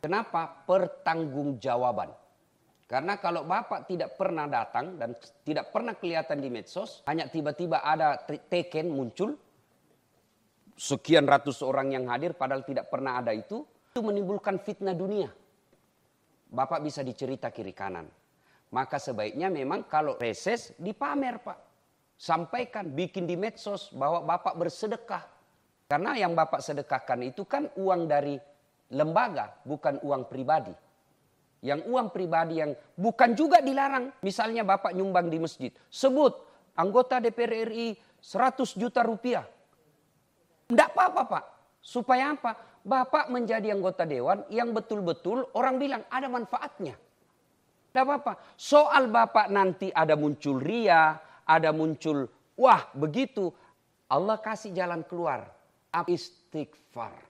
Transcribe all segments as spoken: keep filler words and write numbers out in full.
Kenapa? Pertanggungjawaban. Karena kalau Bapak tidak pernah datang dan tidak pernah kelihatan di medsos, hanya tiba-tiba ada teken muncul, sekian ratus orang yang hadir padahal tidak pernah ada itu, itu menimbulkan fitnah dunia. Bapak bisa dicerita kiri kanan. Maka sebaiknya memang kalau reses dipamer Pak. Sampaikan, bikin di medsos bahwa Bapak bersedekah. Karena yang Bapak sedekahkan itu kan uang dari lembaga, bukan uang pribadi. Yang uang pribadi yang bukan juga dilarang. Misalnya Bapak nyumbang di masjid. Sebut anggota D P R R I seratus juta rupiah. Tidak apa-apa Pak. Supaya apa? Bapak menjadi anggota dewan yang betul-betul orang bilang ada manfaatnya. Tidak apa-apa. Soal Bapak nanti ada muncul ria, ada muncul wah begitu. Allah kasih jalan keluar. Istighfar.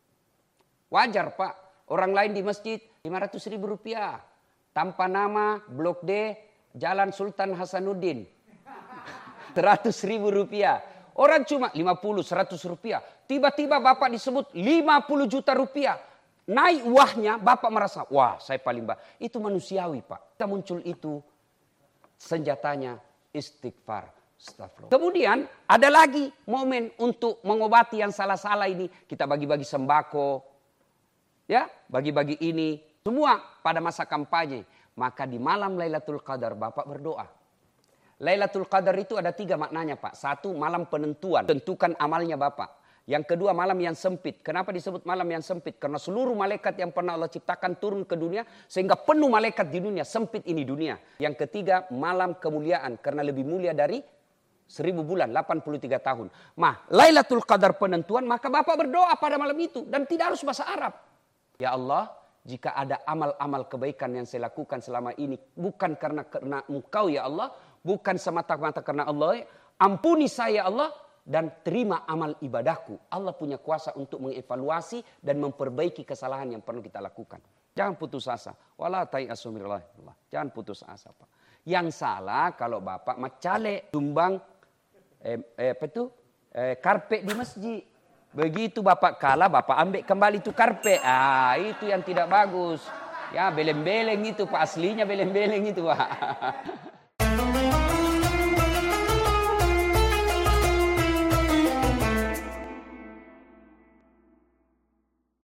Wajar Pak. Orang lain di masjid lima ratus ribu rupiah. Tanpa nama, blok D, Jalan Sultan Hasanuddin. seratus ribu rupiah. Orang cuma lima puluh, seratus rupiah. Tiba-tiba Bapak disebut lima puluh juta rupiah. Naik wahnya, Bapak merasa, wah saya paling baik. Itu manusiawi Pak. Kita muncul itu, senjatanya istighfar. Astagfirullah. Kemudian ada lagi momen untuk mengobati yang salah-salah ini. Kita bagi-bagi sembako. Ya, bagi-bagi ini. Semua pada masa kampanye. Maka di malam Lailatul Qadar Bapak berdoa. Lailatul Qadar itu ada tiga maknanya Pak. Satu, malam penentuan. Tentukan amalnya Bapak. Yang kedua, malam yang sempit. Kenapa disebut malam yang sempit? Karena seluruh malaikat yang pernah Allah ciptakan turun ke dunia. Sehingga penuh malaikat di dunia. Sempit ini dunia. Yang ketiga, malam kemuliaan. Karena lebih mulia dari seribu bulan, delapan puluh tiga tahun. Nah, Lailatul Qadar penentuan. Maka Bapak berdoa pada malam itu. Dan tidak harus bahasa Arab. Ya Allah, jika ada amal-amal kebaikan yang saya lakukan selama ini. Bukan karena, karena Engkau ya Allah. Bukan semata-mata karena Allah. Ampuni saya Allah. Dan terima amal ibadahku. Allah punya kuasa untuk mengevaluasi dan memperbaiki kesalahan yang perlu kita lakukan. Jangan putus asa. Wala ta'iasu minallah. Jangan putus asa Pak. Yang salah kalau Bapak macale tumbang eh, eh, apa itu? Eh, karpet di masjid. Begitu Bapak kalah, Bapak ambil kembali itu karpet. Ah, itu yang tidak bagus. Ya, beleng-beleng itu Pak. Aslinya beleng-beleng itu Pak.